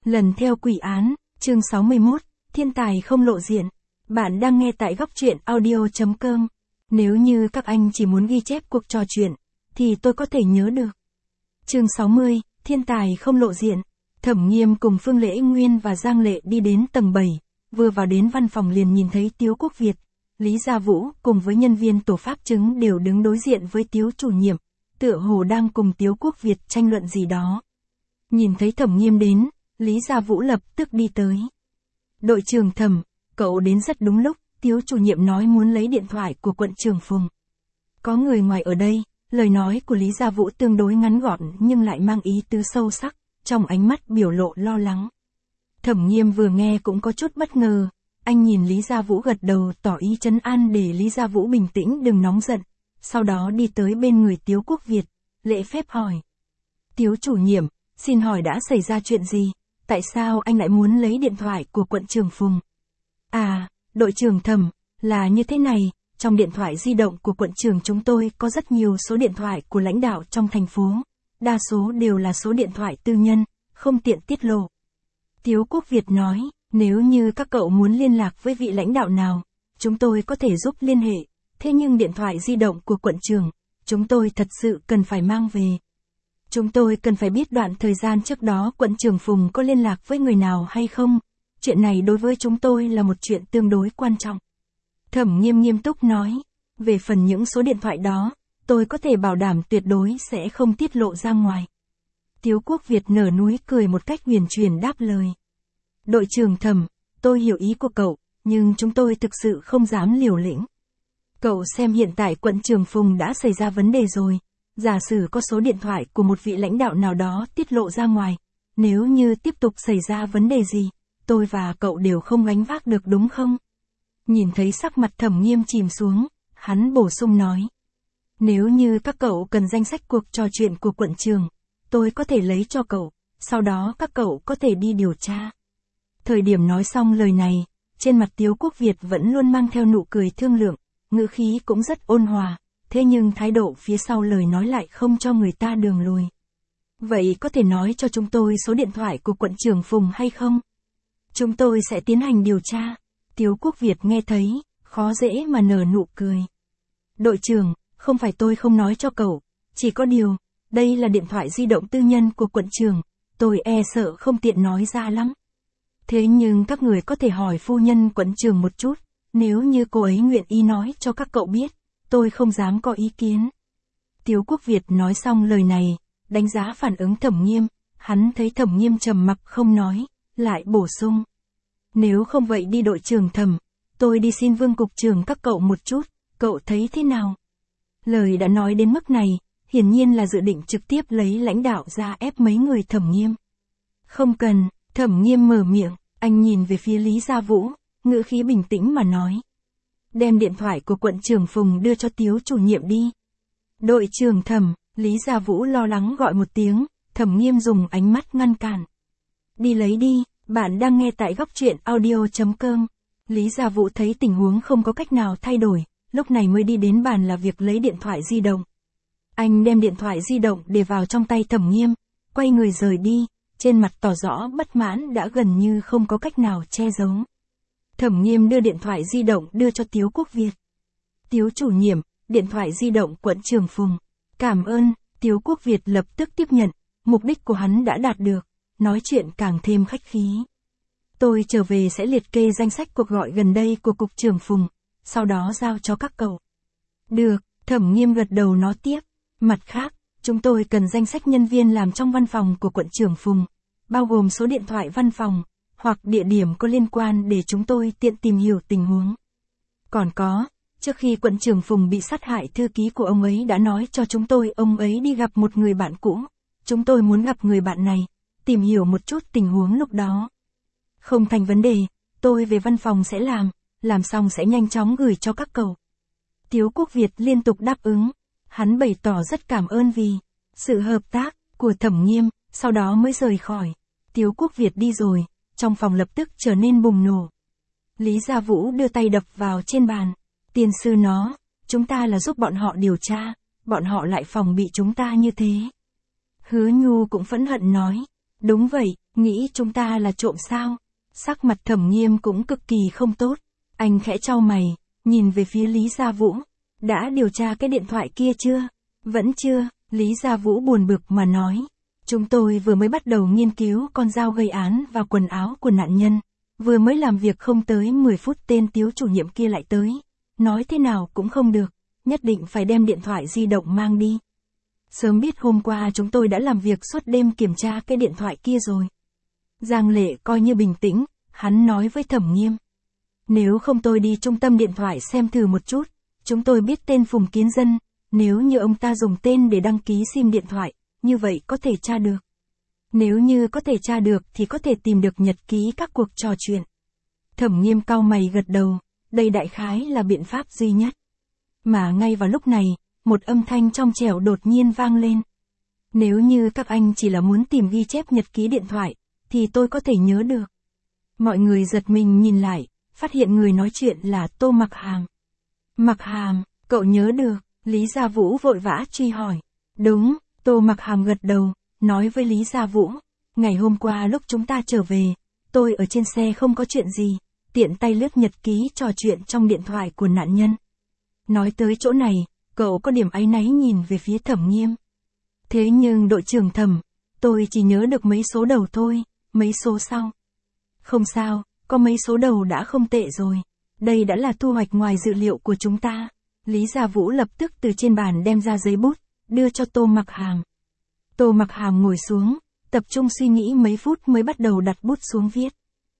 Lần theo quỷ án, chương 61, thiên tài không lộ diện. Bạn đang nghe tại góc truyện audio.com. Nếu như các anh chỉ muốn ghi chép cuộc trò chuyện, thì tôi có thể nhớ được. Chương 60, thiên tài không lộ diện. Thẩm Nghiêm cùng Phương Lễ Nguyên và Giang Lệ đi đến tầng 7, vừa vào đến văn phòng liền nhìn thấy Tiếu Quốc Việt, Lý Gia Vũ cùng với nhân viên tổ pháp chứng đều đứng đối diện với Tiếu chủ nhiệm, tựa hồ đang cùng Tiếu Quốc Việt tranh luận gì đó. Nhìn thấy Thẩm Nghiêm đến, Lý Gia Vũ lập tức đi tới. Đội trưởng Thẩm, cậu đến rất đúng lúc, Tiếu chủ nhiệm nói muốn lấy điện thoại của quận trưởng Phùng. Có người ngoài ở đây, lời nói của Lý Gia Vũ tương đối ngắn gọn nhưng lại mang ý tứ sâu sắc, trong ánh mắt biểu lộ lo lắng. Thẩm Nghiêm vừa nghe cũng có chút bất ngờ, anh nhìn Lý Gia Vũ gật đầu tỏ ý trấn an để Lý Gia Vũ bình tĩnh đừng nóng giận, sau đó đi tới bên người Tiếu Quốc Việt, lễ phép hỏi. Tiếu chủ nhiệm, xin hỏi đã xảy ra chuyện gì? Tại sao anh lại muốn lấy điện thoại của quận trưởng Phùng? À, đội trưởng Thẩm, là như thế này, trong điện thoại di động của quận trưởng chúng tôi có rất nhiều số điện thoại của lãnh đạo trong thành phố. Đa số đều là số điện thoại tư nhân, không tiện tiết lộ. Tiếu Quốc Việt nói, nếu như các cậu muốn liên lạc với vị lãnh đạo nào, chúng tôi có thể giúp liên hệ, thế nhưng điện thoại di động của quận trưởng, chúng tôi thật sự cần phải mang về. Chúng tôi cần phải biết đoạn thời gian trước đó quận trưởng Phùng có liên lạc với người nào hay không, chuyện này đối với chúng tôi là một chuyện tương đối quan trọng. Thẩm Nghiêm nghiêm túc nói, về phần những số điện thoại đó, tôi có thể bảo đảm tuyệt đối sẽ không tiết lộ ra ngoài. Tiếu Quốc Việt nở núi cười một cách huyền chuyển đáp lời. Đội trưởng Thẩm, tôi hiểu ý của cậu, nhưng chúng tôi thực sự không dám liều lĩnh. Cậu xem hiện tại quận trưởng Phùng đã xảy ra vấn đề rồi, giả sử có số điện thoại của một vị lãnh đạo nào đó tiết lộ ra ngoài, nếu như tiếp tục xảy ra vấn đề gì, tôi và cậu đều không gánh vác được đúng không? Nhìn thấy sắc mặt Thẩm Nghiêm chìm xuống, hắn bổ sung nói. Nếu như các cậu cần danh sách cuộc trò chuyện của quận trưởng, tôi có thể lấy cho cậu, sau đó các cậu có thể đi điều tra. Thời điểm nói xong lời này, trên mặt Tiếu Quốc Việt vẫn luôn mang theo nụ cười thương lượng, ngữ khí cũng rất ôn hòa, thế nhưng thái độ phía sau lời nói lại không cho người ta đường lùi. Vậy có thể nói cho chúng tôi số điện thoại của quận trưởng Phùng hay không? Chúng tôi sẽ tiến hành điều tra. Tiếu Quốc Việt nghe thấy, khó dễ mà nở nụ cười. Đội trưởng, không phải tôi không nói cho cậu, chỉ có điều, đây là điện thoại di động tư nhân của quận trưởng, tôi e sợ không tiện nói ra lắm. Thế nhưng các người có thể hỏi phu nhân quận trưởng một chút, nếu như cô ấy nguyện ý nói cho các cậu biết, tôi không dám có ý kiến. Tiếu Quốc Việt nói xong lời này, đánh giá phản ứng Thẩm Nghiêm, hắn thấy Thẩm Nghiêm trầm mặc không nói, lại bổ sung. Nếu không vậy đi đội trưởng Thẩm, tôi đi xin Vương cục trưởng các cậu một chút, cậu thấy thế nào? Lời đã nói đến mức này, hiển nhiên là dự định trực tiếp lấy lãnh đạo ra ép mấy người Thẩm Nghiêm. Không cần, Thẩm Nghiêm mở miệng, anh nhìn về phía Lý Gia Vũ, ngữ khí bình tĩnh mà nói. Đem điện thoại của quận trưởng Phùng đưa cho Tiếu chủ nhiệm đi. Đội trưởng Thẩm, Lý Gia Vũ lo lắng gọi một tiếng, Thẩm Nghiêm dùng ánh mắt ngăn cản. Đi lấy đi, bạn đang nghe tại góc truyện audio.com. Lý Gia Vũ thấy tình huống không có cách nào thay đổi, lúc này mới đi đến bàn là việc lấy điện thoại di động. Anh đem điện thoại di động để vào trong tay Thẩm Nghiêm, quay người rời đi, trên mặt tỏ rõ bất mãn đã gần như không có cách nào che giấu. Thẩm Nghiêm đưa điện thoại di động đưa cho Tiếu Quốc Việt. Tiếu chủ nhiệm, điện thoại di động quận trưởng Phùng. Cảm ơn, Tiếu Quốc Việt lập tức tiếp nhận, mục đích của hắn đã đạt được, nói chuyện càng thêm khách khí. Tôi trở về sẽ liệt kê danh sách cuộc gọi gần đây của cục trưởng Phùng, sau đó giao cho các cậu. Được, Thẩm Nghiêm gật đầu nói tiếp, mặt khác, chúng tôi cần danh sách nhân viên làm trong văn phòng của quận trưởng Phùng, bao gồm số điện thoại văn phòng, hoặc địa điểm có liên quan để chúng tôi tiện tìm hiểu tình huống. Còn có, trước khi quận trưởng Phùng bị sát hại thư ký của ông ấy đã nói cho chúng tôi ông ấy đi gặp một người bạn cũ, chúng tôi muốn gặp người bạn này, tìm hiểu một chút tình huống lúc đó. Không thành vấn đề, tôi về văn phòng sẽ làm xong sẽ nhanh chóng gửi cho các cậu. Tiếu Quốc Việt liên tục đáp ứng, hắn bày tỏ rất cảm ơn vì sự hợp tác của Thẩm Nghiêm, sau đó mới rời khỏi. Tiếu Quốc Việt đi rồi, trong phòng lập tức trở nên bùng nổ. Lý Gia Vũ đưa tay đập vào trên bàn. Tiên sư nó, chúng ta là giúp bọn họ điều tra, bọn họ lại phòng bị chúng ta như thế. Hứa Nhu cũng phẫn hận nói, Đúng vậy, nghĩ chúng ta là trộm sao? Sắc mặt Thẩm Nghiêm cũng cực kỳ không tốt. Anh khẽ chau mày, nhìn về phía Lý Gia Vũ. Đã điều tra cái điện thoại kia chưa? Vẫn chưa, Lý Gia Vũ buồn bực mà nói. Chúng tôi vừa mới bắt đầu nghiên cứu con dao gây án và quần áo của nạn nhân. Vừa mới làm việc không tới 10 phút tên Tiếu chủ nhiệm kia lại tới. Nói thế nào cũng không được, nhất định phải đem điện thoại di động mang đi. Sớm biết hôm qua chúng tôi đã làm việc suốt đêm kiểm tra cái điện thoại kia rồi. Giang Lệ coi như bình tĩnh, hắn nói với Thẩm Nghiêm. Nếu không tôi đi trung tâm điện thoại xem thử một chút, chúng tôi biết tên Phùng Kiến Dân, nếu như ông ta dùng tên để đăng ký sim điện thoại, như vậy có thể tra được. Nếu như có thể tra được thì có thể tìm được nhật ký các cuộc trò chuyện. Thẩm Nghiêm cau mày gật đầu, đây đại khái là biện pháp duy nhất. Mà ngay vào lúc này, một âm thanh trong trẻo đột nhiên vang lên. Nếu như các anh chỉ là muốn tìm ghi chép nhật ký điện thoại, thì tôi có thể nhớ được. Mọi người giật mình nhìn lại, phát hiện người nói chuyện là Tô Mặc Hàm. Mặc Hàm, cậu nhớ được, Lý Gia Vũ vội vã truy hỏi. Đúng, Tô Mặc Hàm gật đầu, nói với Lý Gia Vũ. Ngày hôm qua lúc chúng ta trở về, tôi ở trên xe không có chuyện gì, tiện tay lướt nhật ký trò chuyện trong điện thoại của nạn nhân. Nói tới chỗ này, cậu có điểm áy náy nhìn về phía Thẩm Nghiêm. Thế nhưng đội trưởng Thẩm, tôi chỉ nhớ được mấy số đầu thôi, mấy số sau. Không sao, có mấy số đầu đã không tệ rồi. Đây đã là thu hoạch ngoài dự liệu của chúng ta. Lý Gia Vũ lập tức từ trên bàn đem ra giấy bút, đưa cho Tô Mặc Hàm. Tô Mặc Hàm ngồi xuống, tập trung suy nghĩ mấy phút mới bắt đầu đặt bút xuống viết.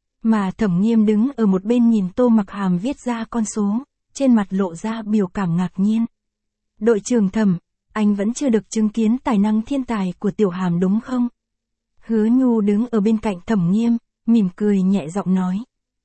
Mà Thẩm Nghiêm đứng ở một bên nhìn Tô Mặc Hàm viết ra con số, trên mặt lộ ra biểu cảm ngạc nhiên. Đội trưởng Thẩm, anh vẫn chưa được chứng kiến tài năng thiên tài của Tiểu Hàm đúng không? Hứa Nhu đứng ở bên cạnh Thẩm Nghiêm, mỉm cười nhẹ giọng nói.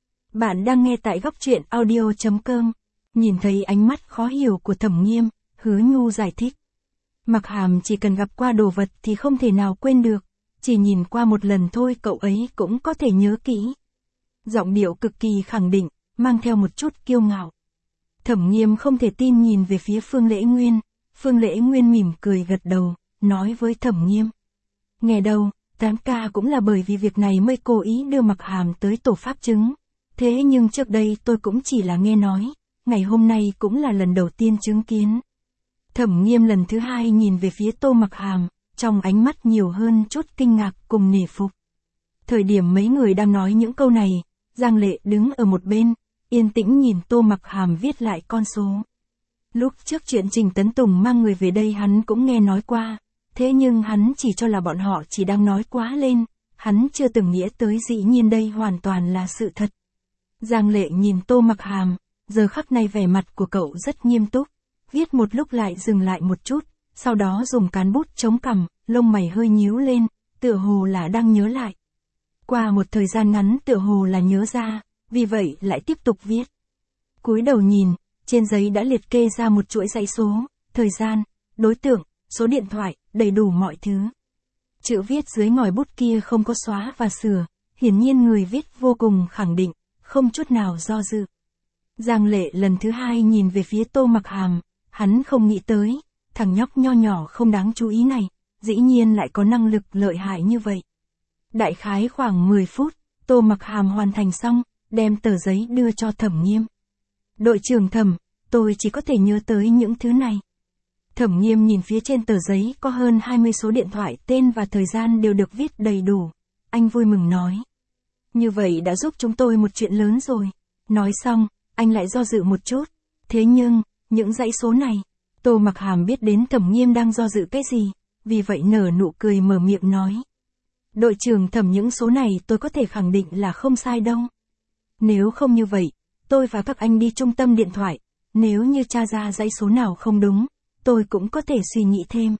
Bạn đang nghe tại góc truyện audio.com. Nhìn thấy ánh mắt khó hiểu của Thẩm Nghiêm, Hứa Nhu giải thích. Mặc Hàm chỉ cần gặp qua đồ vật thì không thể nào quên được, chỉ nhìn qua một lần thôi cậu ấy cũng có thể nhớ kỹ. Giọng điệu cực kỳ khẳng định, mang theo một chút kiêu ngạo. Thẩm Nghiêm không thể tin nhìn về phía Phương Lễ Nguyên, Phương Lễ Nguyên mỉm cười gật đầu, nói với Thẩm Nghiêm. Nghe đâu, 8K cũng là bởi vì việc này mới cố ý đưa Mặc Hàm tới tổ pháp chứng. Thế nhưng trước đây tôi cũng chỉ là nghe nói, ngày hôm nay cũng là lần đầu tiên chứng kiến. Thẩm Nghiêm lần thứ hai nhìn về phía Tô Mặc Hàm, trong ánh mắt nhiều hơn chút kinh ngạc cùng nể phục. Thời điểm mấy người đang nói những câu này, Giang Lệ đứng ở một bên, yên tĩnh nhìn Tô Mặc Hàm viết lại con số. Lúc trước chuyện Trình Tấn Tùng mang người về đây hắn cũng nghe nói qua, thế nhưng hắn chỉ cho là bọn họ chỉ đang nói quá lên, hắn chưa từng nghĩa tới dĩ nhiên đây hoàn toàn là sự thật. Giang Lệ nhìn Tô Mặc Hàm, giờ khắc này vẻ mặt của cậu rất nghiêm túc, viết một lúc lại dừng lại một chút, sau đó dùng cán bút chống cằm, lông mày hơi nhíu lên, tựa hồ là đang nhớ lại. Qua một thời gian ngắn tựa hồ là nhớ ra, vì vậy lại tiếp tục viết. Cúi đầu nhìn, trên giấy đã liệt kê ra một chuỗi dãy số, thời gian, đối tượng, số điện thoại, đầy đủ mọi thứ. Chữ viết dưới ngòi bút kia không có xóa và sửa, hiển nhiên người viết vô cùng khẳng định, không chút nào do dự. Giang Lệ lần thứ hai nhìn về phía Tô Mặc Hàm, hắn không nghĩ tới, thằng nhóc nho nhỏ không đáng chú ý này, dĩ nhiên lại có năng lực lợi hại như vậy. Đại khái khoảng 10 phút, Tô Mặc Hàm hoàn thành xong, đem tờ giấy đưa cho Thẩm Nghiêm. Đội trưởng Thẩm, tôi chỉ có thể nhớ tới những thứ này. Thẩm Nghiêm nhìn phía trên tờ giấy có hơn 20 số điện thoại, tên và thời gian đều được viết đầy đủ. Anh vui mừng nói. Như vậy đã giúp chúng tôi một chuyện lớn rồi. Nói xong, anh lại do dự một chút. Thế nhưng, những dãy số này, Tô Mặc Hàm biết đến Thẩm Nghiêm đang do dự cái gì, vì vậy nở nụ cười mở miệng nói. Đội trưởng Thẩm, những số này tôi có thể khẳng định là không sai đâu. Nếu không như vậy, tôi và các anh đi trung tâm điện thoại, nếu như tra ra dãy số nào không đúng, tôi cũng có thể suy nghĩ thêm.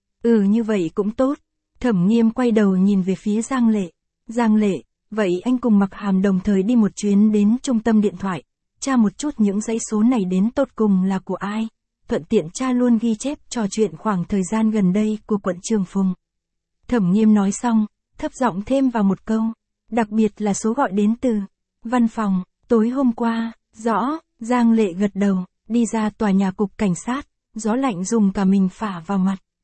Như vậy cũng tốt. Thẩm Nghiêm quay đầu nhìn về phía Giang Lệ. Giang Lệ, vậy anh cùng Mặc Hàm đồng thời đi một chuyến đến trung tâm điện thoại, tra một chút những dãy số này đến tột cùng là của ai, thuận tiện tra luôn ghi chép trò chuyện khoảng thời gian gần đây của quận Trường Phùng. Thẩm Nghiêm nói xong, thấp giọng thêm vào một câu, đặc biệt là số gọi đến từ văn phòng, tối hôm qua. Rõ. Giang Lệ gật đầu, đi ra tòa nhà cục cảnh sát, gió lạnh dùng cả mình phả vào mặt.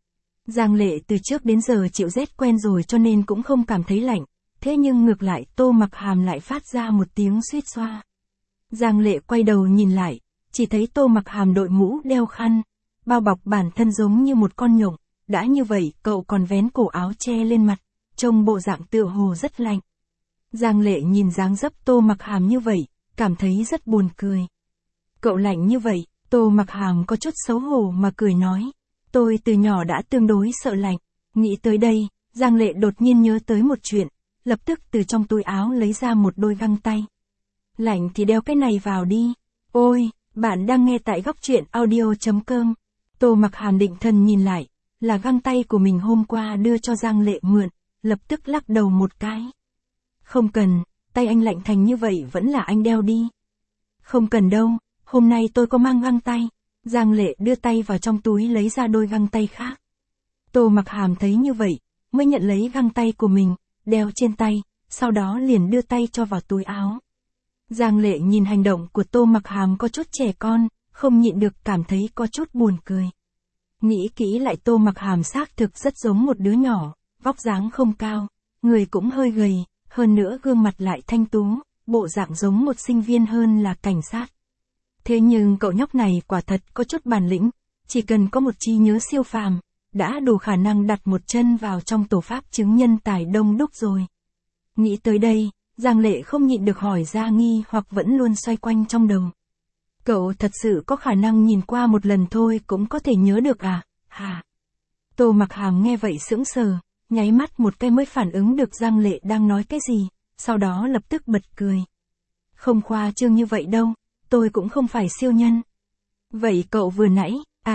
Giang Lệ từ trước đến giờ chịu rét quen rồi cho nên cũng không cảm thấy lạnh, thế nhưng ngược lại Tô Mặc Hàm lại phát ra một tiếng suýt xoa. Giang Lệ quay đầu nhìn lại, chỉ thấy Tô Mặc Hàm đội mũ đeo khăn, bao bọc bản thân giống như một con nhộng, đã như vậy cậu còn vén cổ áo che lên mặt, trông bộ dạng tựa hồ rất lạnh. Giang Lệ nhìn dáng dấp Tô Mặc Hàm như vậy, cảm thấy rất buồn cười. Cậu lạnh như vậy, Tô Mặc Hàm có chút xấu hổ mà cười nói. Tôi từ nhỏ đã tương đối sợ lạnh. Nghĩ tới đây, Giang Lệ đột nhiên nhớ tới một chuyện, lập tức từ trong túi áo lấy ra một đôi găng tay. Lạnh thì đeo cái này vào đi. Ôi, bạn đang nghe tại góc truyện audio.com. Tô Mặc Hàm định thần nhìn lại, là găng tay của mình hôm qua đưa cho Giang Lệ mượn, lập tức lắc đầu một cái. Không cần, tay anh lạnh thành như vậy vẫn là anh đeo đi. Không cần đâu, hôm nay tôi có mang găng tay. Giang Lệ đưa tay vào trong túi lấy ra đôi găng tay khác. Tô Mặc Hàm thấy như vậy, mới nhận lấy găng tay của mình, đeo trên tay, sau đó liền đưa tay cho vào túi áo. Giang Lệ nhìn hành động của Tô Mặc Hàm có chút trẻ con, không nhịn được cảm thấy có chút buồn cười. Nghĩ kỹ lại Tô Mặc Hàm xác thực rất giống một đứa nhỏ, vóc dáng không cao, người cũng hơi gầy, hơn nữa gương mặt lại thanh tú, bộ dạng giống một sinh viên hơn là cảnh sát. Thế nhưng cậu nhóc này quả thật có chút bản lĩnh, chỉ cần có một trí nhớ siêu phàm, đã đủ khả năng đặt một chân vào trong tổ pháp chứng nhân tài đông đúc rồi. Nghĩ tới đây, Giang Lệ không nhịn được hỏi ra nghi hoặc vẫn luôn xoay quanh trong đầu. Cậu thật sự có khả năng nhìn qua một lần thôi cũng có thể nhớ được à, hả? Tô Mặc Hàm nghe vậy sững sờ, nháy mắt một cái mới phản ứng được Giang Lệ đang nói cái gì, sau đó lập tức bật cười. Không khoa trương như vậy đâu, tôi cũng không phải siêu nhân. Vậy cậu vừa nãy,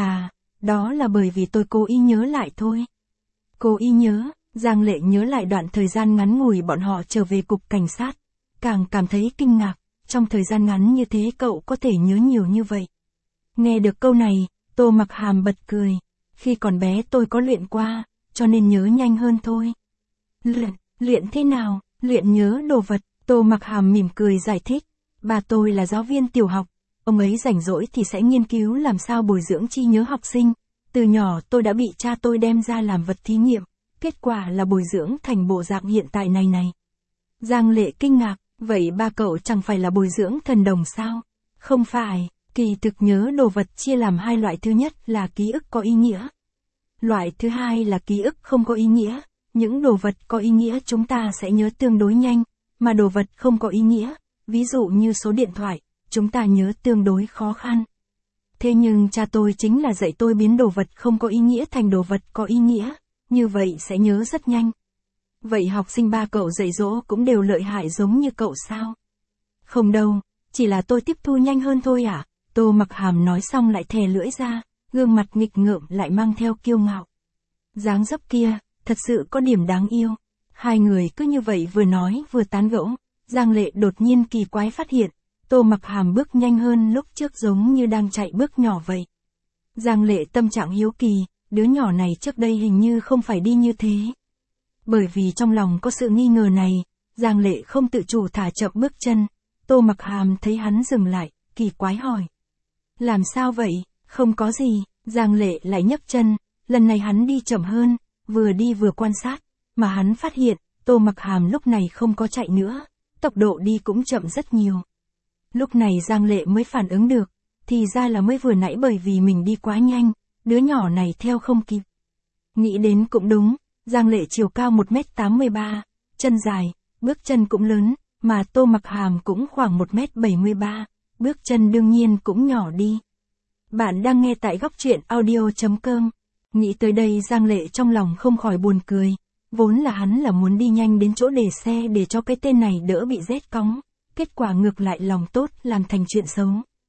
đó là bởi vì tôi cố ý nhớ lại thôi. Cố ý nhớ, Giang Lệ nhớ lại đoạn thời gian ngắn ngủi bọn họ trở về cục cảnh sát, càng cảm thấy kinh ngạc, trong thời gian ngắn như thế cậu có thể nhớ nhiều như vậy. Nghe được câu này, Tô Mặc Hàm bật cười, khi còn bé tôi có luyện qua, cho nên nhớ nhanh hơn thôi. Luyện thế nào? Luyện nhớ đồ vật, Tô Mặc Hàm mỉm cười giải thích. Bà tôi là giáo viên tiểu học, ông ấy rảnh rỗi thì sẽ nghiên cứu làm sao bồi dưỡng trí nhớ học sinh. Từ nhỏ tôi đã bị cha tôi đem ra làm vật thí nghiệm, kết quả là bồi dưỡng thành bộ dạng hiện tại này. Giang Lệ kinh ngạc, vậy ba cậu chẳng phải là bồi dưỡng thần đồng sao? Không phải, kỳ thực nhớ đồ vật chia làm hai loại, thứ nhất là ký ức có ý nghĩa. Loại thứ hai là ký ức không có ý nghĩa, những đồ vật có ý nghĩa chúng ta sẽ nhớ tương đối nhanh, mà đồ vật không có ý nghĩa, ví dụ như số điện thoại, chúng ta nhớ tương đối khó khăn. Thế nhưng cha tôi chính là dạy tôi biến đồ vật không có ý nghĩa thành đồ vật có ý nghĩa, như vậy sẽ nhớ rất nhanh. Vậy học sinh ba cậu dạy dỗ cũng đều lợi hại giống như cậu sao? Không đâu, chỉ là tôi tiếp thu nhanh hơn thôi à? Tô Mặc Hàm nói xong lại thè lưỡi ra, gương mặt nghịch ngợm lại mang theo kiêu ngạo. Dáng dấp kia, thật sự có điểm đáng yêu. Hai người cứ như vậy vừa nói vừa tán gẫu, Giang Lệ đột nhiên kỳ quái phát hiện, Tô Mặc Hàm bước nhanh hơn lúc trước giống như đang chạy bước nhỏ vậy. Giang Lệ tâm trạng hiếu kỳ, đứa nhỏ này trước đây hình như không phải đi như thế. Bởi vì trong lòng có sự nghi ngờ này, Giang Lệ không tự chủ thả chậm bước chân, Tô Mặc Hàm thấy hắn dừng lại, kỳ quái hỏi. Làm sao vậy? Không có gì, Giang Lệ lại nhấc chân, lần này hắn đi chậm hơn, vừa đi vừa quan sát, mà hắn phát hiện, Tô Mặc Hàm lúc này không có chạy nữa, tốc độ đi cũng chậm rất nhiều. Lúc này Giang Lệ mới phản ứng được, thì ra là mới vừa nãy bởi vì mình đi quá nhanh, đứa nhỏ này theo không kịp. Nghĩ đến cũng đúng, Giang Lệ chiều cao 1m83, chân dài, bước chân cũng lớn, mà Tô Mặc Hàm cũng khoảng 1m73, bước chân đương nhiên cũng nhỏ đi. Bạn đang nghe tại góc truyện audio.com. Nghĩ tới đây Giang Lệ trong lòng không khỏi buồn cười, vốn là hắn là muốn đi nhanh đến chỗ để xe để cho cái tên này đỡ bị rét cóng, kết quả ngược lại lòng tốt làm thành chuyện xấu.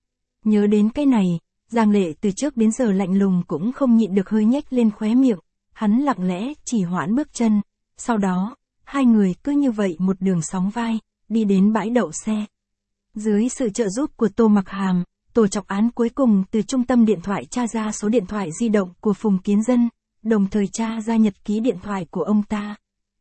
Nhớ đến cái này, Giang Lệ từ trước đến giờ lạnh lùng cũng không nhịn được hơi nhếch lên khóe miệng, hắn lặng lẽ chỉ hoãn bước chân, sau đó, hai người cứ như vậy một đường sóng vai, đi đến bãi đậu xe. Dưới sự trợ giúp của Tô Mặc Hàm, tổ trọng án cuối cùng từ trung tâm điện thoại tra ra số điện thoại di động của Phùng Kiến Dân, đồng thời tra ra nhật ký điện thoại của ông ta.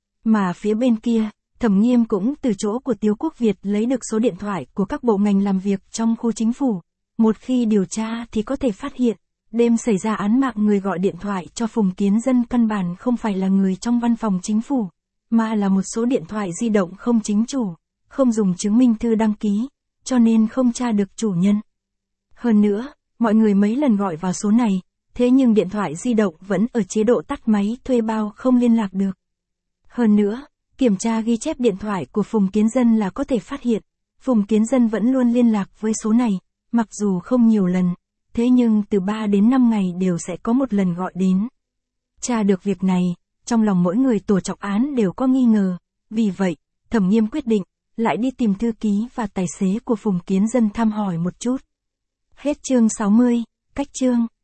Mà phía bên kia, Thẩm Nghiêm cũng từ chỗ của Tiếu Quốc Việt lấy được số điện thoại của các bộ ngành làm việc trong khu chính phủ. Một khi điều tra thì có thể phát hiện, Đêm xảy ra án mạng, người gọi điện thoại cho Phùng Kiến Dân căn bản không phải là người trong văn phòng chính phủ, mà là một số điện thoại di động không chính chủ, không dùng chứng minh thư đăng ký, cho nên không tra được chủ nhân. Hơn nữa, mọi người mấy lần gọi vào số này, thế nhưng điện thoại di động vẫn ở chế độ tắt máy thuê bao, không liên lạc được. Hơn nữa, kiểm tra ghi chép điện thoại của Phùng Kiến Dân là có thể phát hiện, Phùng Kiến Dân vẫn luôn liên lạc với số này, mặc dù không nhiều lần, thế nhưng từ 3 đến 5 ngày đều sẽ có một lần gọi đến. Tra được việc này, trong lòng mỗi người tổ trọng án đều có nghi ngờ, vì vậy, Thẩm Nghiêm quyết định, lại đi tìm thư ký và tài xế của Phùng Kiến Dân thăm hỏi một chút. Hết chương 60, cách chương.